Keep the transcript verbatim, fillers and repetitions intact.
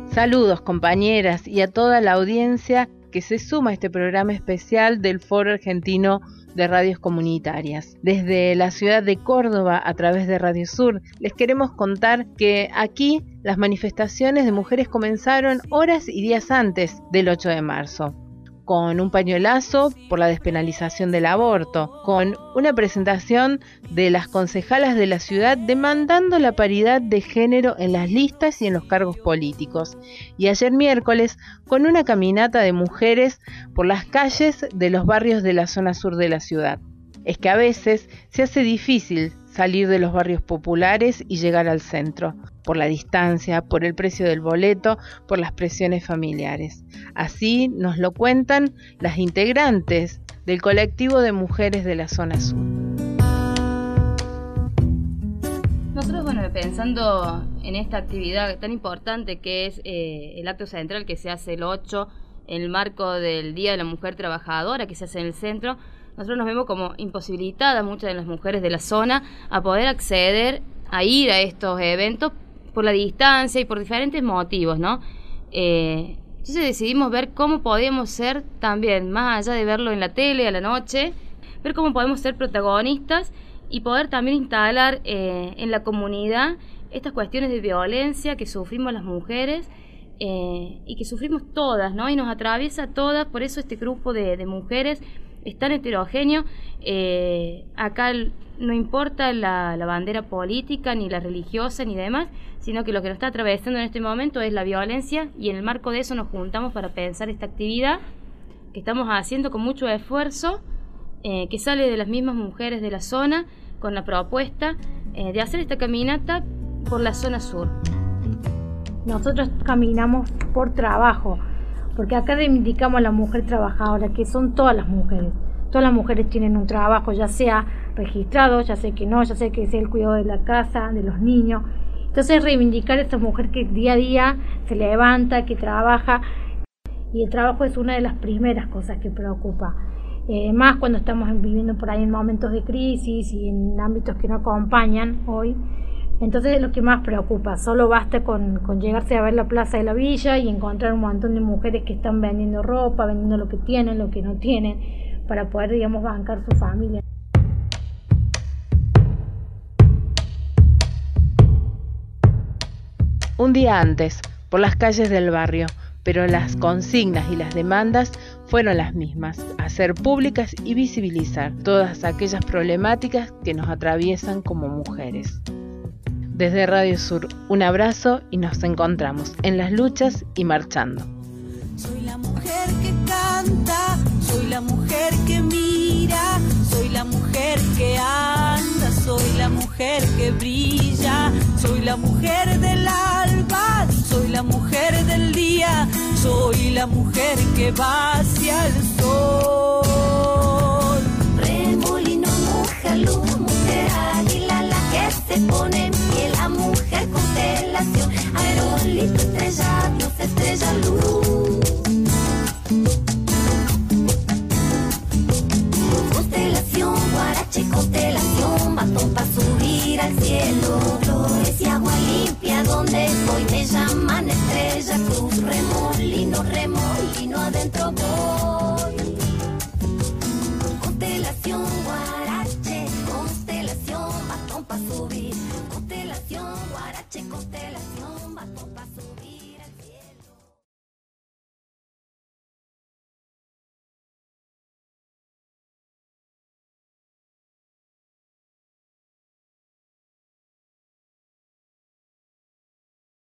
Saludos compañeras y a toda la audiencia que se suma a este programa especial del Foro Argentino de Radios Comunitarias. Desde la ciudad de Córdoba, a través de Radio Sur, les queremos contar que aquí las manifestaciones de mujeres comenzaron horas y días antes del ocho de marzo. Con un pañuelazo por la despenalización del aborto, con una presentación de las concejalas de la ciudad demandando la paridad de género en las listas y en los cargos políticos, y ayer miércoles con una caminata de mujeres por las calles de los barrios de la zona sur de la ciudad. Es que a veces se hace difícil salir de los barrios populares y llegar al centro, por la distancia, por el precio del boleto, por las presiones familiares. Así nos lo cuentan las integrantes del colectivo de mujeres de la zona sur. Nosotros, bueno, pensando en esta actividad tan importante que es eh, el acto central que se hace el ocho, en el marco del Día de la Mujer Trabajadora que se hace en el centro, nosotros nos vemos como imposibilitadas, muchas de las mujeres de la zona, a poder acceder a ir a estos eventos por la distancia y por diferentes motivos, ¿no? Eh, entonces decidimos ver cómo podíamos ser también, más allá de verlo en la tele a la noche, ver cómo podemos ser protagonistas y poder también instalar eh, en la comunidad estas cuestiones de violencia que sufrimos las mujeres eh, y que sufrimos todas, ¿no? Y nos atraviesa a todas, por eso este grupo de, de mujeres es tan heterogéneo. Eh, acá no importa la, la bandera política, ni la religiosa, ni demás, sino que lo que nos está atravesando en este momento es la violencia, y en el marco de eso nos juntamos para pensar esta actividad que estamos haciendo con mucho esfuerzo, eh, que sale de las mismas mujeres de la zona, con la propuesta eh, de hacer esta caminata por la zona sur. Nosotros caminamos por trabajo, porque acá reivindicamos a la mujer trabajadora, que son todas las mujeres. Todas las mujeres tienen un trabajo, ya sea registrado, ya sea que no, ya sea que sea el cuidado de la casa, de los niños. Entonces reivindicar a esa mujer que día a día se levanta, que trabaja, y el trabajo es una de las primeras cosas que preocupa. Eh, más cuando estamos viviendo por ahí en momentos de crisis y en ámbitos que no acompañan hoy. Entonces es lo que más preocupa. Solo basta con, con llegarse a ver la plaza de la villa y encontrar un montón de mujeres que están vendiendo ropa, vendiendo lo que tienen, lo que no tienen, para poder, digamos, bancar su familia. Un día antes, por las calles del barrio, pero las consignas y las demandas fueron las mismas: hacer públicas y visibilizar todas aquellas problemáticas que nos atraviesan como mujeres. Desde Radio Sur, un abrazo y nos encontramos en las luchas y marchando. Soy la mujer que canta, soy la mujer que mira, soy la mujer que anda, soy la mujer que brilla, soy la mujer del alba, soy la mujer del día, soy la mujer que va hacia el sol. Remolino, mujer luz, mujer águila, la que se pone en pie, la mujer constelación, aerolito, estrella, Dios, estrella, luz. Constelación, guarache, constelación, batón para subir al cielo, flores y agua limpia, donde voy me llaman estrella, cruz, remolino, remolino, adentro voy. Constelación, guarache, constelación, batón para subir, constelación, guarache, constelación, batón para subir.